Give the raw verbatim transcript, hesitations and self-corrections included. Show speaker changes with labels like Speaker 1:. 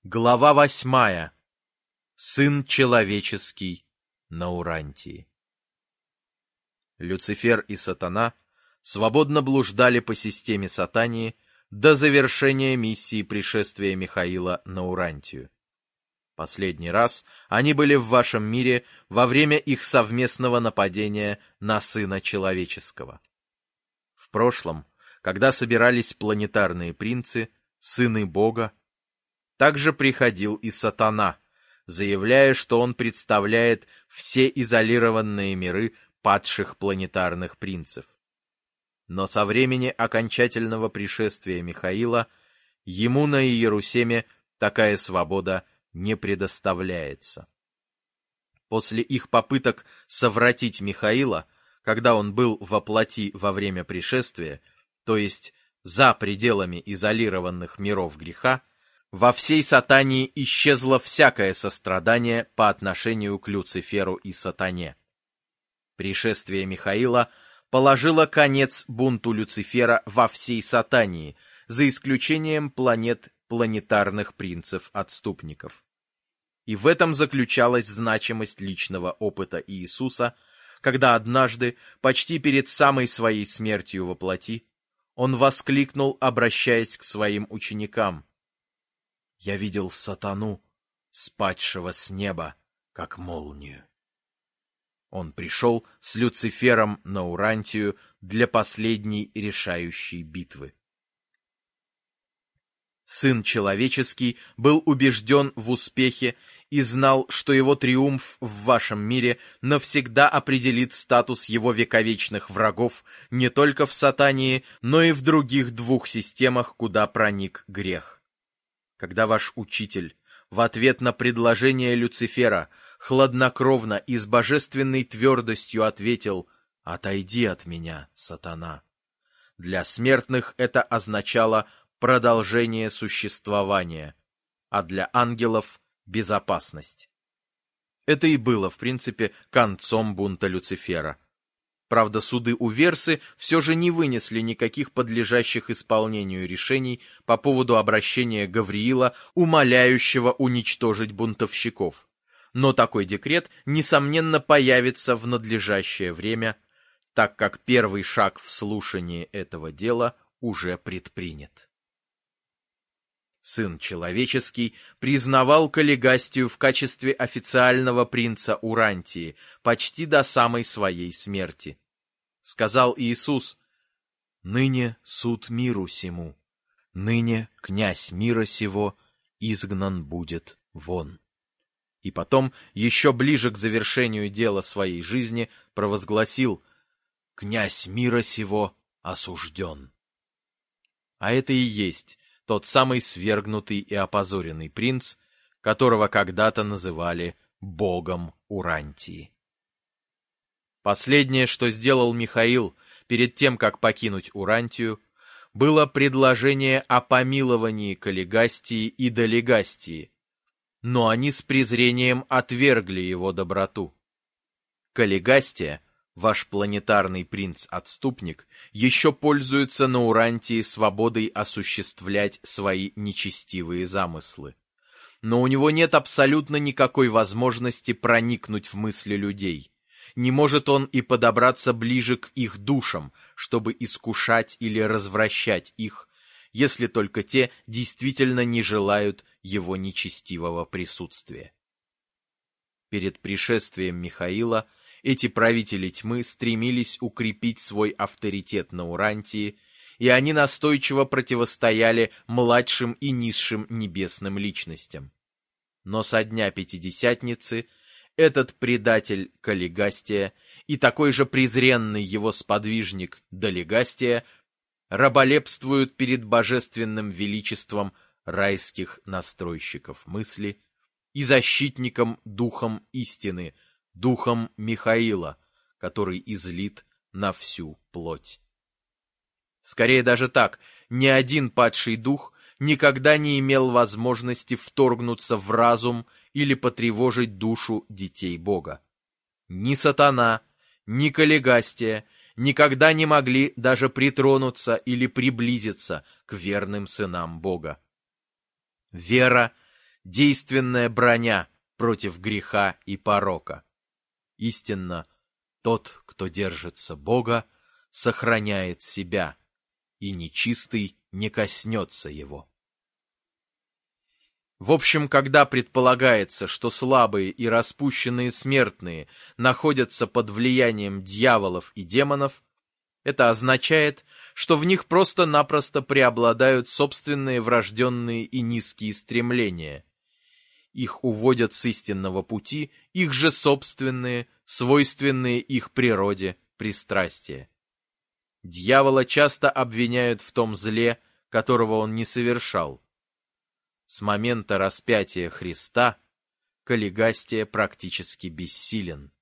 Speaker 1: Глава восьмая. Сын человеческий на Урантии. Люцифер и Сатана свободно блуждали по системе Сатании до завершения миссии пришествия Михаила на Урантию. Последний раз они были в вашем мире во время их совместного нападения на Сына Человеческого. В прошлом, когда собирались планетарные принцы, сыны Бога, также приходил и Сатана, заявляя, что он представляет все изолированные миры падших планетарных принцев. Но со времени окончательного пришествия Михаила ему на Иерусалиме такая свобода не предоставляется. После их попыток совратить Михаила, когда он был во плоти во время пришествия, то есть за пределами изолированных миров греха, во всей Сатании исчезло всякое сострадание по отношению к Люциферу и Сатане. Пришествие Михаила положило конец бунту Люцифера во всей Сатании, за исключением планет планетарных принцев-отступников. И в этом заключалась значимость личного опыта Иисуса, когда однажды, почти перед самой своей смертью во плоти, он воскликнул, обращаясь к своим ученикам: «Я видел Сатану, спадшего с неба, как молнию». Он пришел с Люцифером на Урантию для последней решающей битвы. Сын Человеческий был убежден в успехе и знал, что его триумф в вашем мире навсегда определит статус его вековечных врагов не только в Сатании, но и в других двух системах, куда проник грех. Когда ваш учитель в ответ на предложение Люцифера хладнокровно и с божественной твердостью ответил: «Отойди от меня, Сатана», для смертных это означало продолжение существования, а для ангелов — безопасность. Это и было, в принципе, концом бунта Люцифера. Правда, суды у Версы все же не вынесли никаких подлежащих исполнению решений по поводу обращения Гавриила, умоляющего уничтожить бунтовщиков. Но такой декрет, несомненно, появится в надлежащее время, так как первый шаг в слушании этого дела уже предпринят. Сын Человеческий признавал Каллигастию в качестве официального принца Урантии почти до самой своей смерти. Сказал Иисус: «Ныне суд миру сему, ныне князь мира сего изгнан будет вон». И потом, еще ближе к завершению дела своей жизни, провозгласил: «Князь мира сего осужден». А это и есть тот самый свергнутый и опозоренный принц, которого когда-то называли богом Урантии. Последнее, что сделал Михаил перед тем, как покинуть Урантию, было предложение о помиловании Каллигастии и Долигастии, но они с презрением отвергли его доброту. Каллигастия, ваш планетарный принц-отступник, еще пользуется на Урантии свободой осуществлять свои нечестивые замыслы. Но у него нет абсолютно никакой возможности проникнуть в мысли людей. Не может он и подобраться ближе к их душам, чтобы искушать или развращать их, если только те действительно не желают его нечестивого присутствия. Перед пришествием Михаила эти правители тьмы стремились укрепить свой авторитет на Урантии, и они настойчиво противостояли младшим и низшим небесным личностям. Но со дня Пятидесятницы этот предатель Каллигастия и такой же презренный его сподвижник Долигастия раболепствуют перед божественным величеством райских настройщиков мысли и защитником духом истины, духом Михаила, который излит на всю плоть. Скорее даже так, ни один падший дух никогда не имел возможности вторгнуться в разум или потревожить душу детей Бога. Ни Сатана, ни Каллигастия никогда не могли даже притронуться или приблизиться к верным сынам Бога. Вера действенная броня против греха и порока. Истинно, тот, кто держится Бога, сохраняет себя, и нечистый не коснется его. В общем, когда предполагается, что слабые и распущенные смертные находятся под влиянием дьяволов и демонов, это означает, что в них просто-напросто преобладают собственные врожденные и низкие стремления. Их уводят с истинного пути их же собственные, свойственные их природе, пристрастия. Дьявола часто обвиняют в том зле, которого он не совершал. С момента распятия Христа Каллигастия практически бессилен.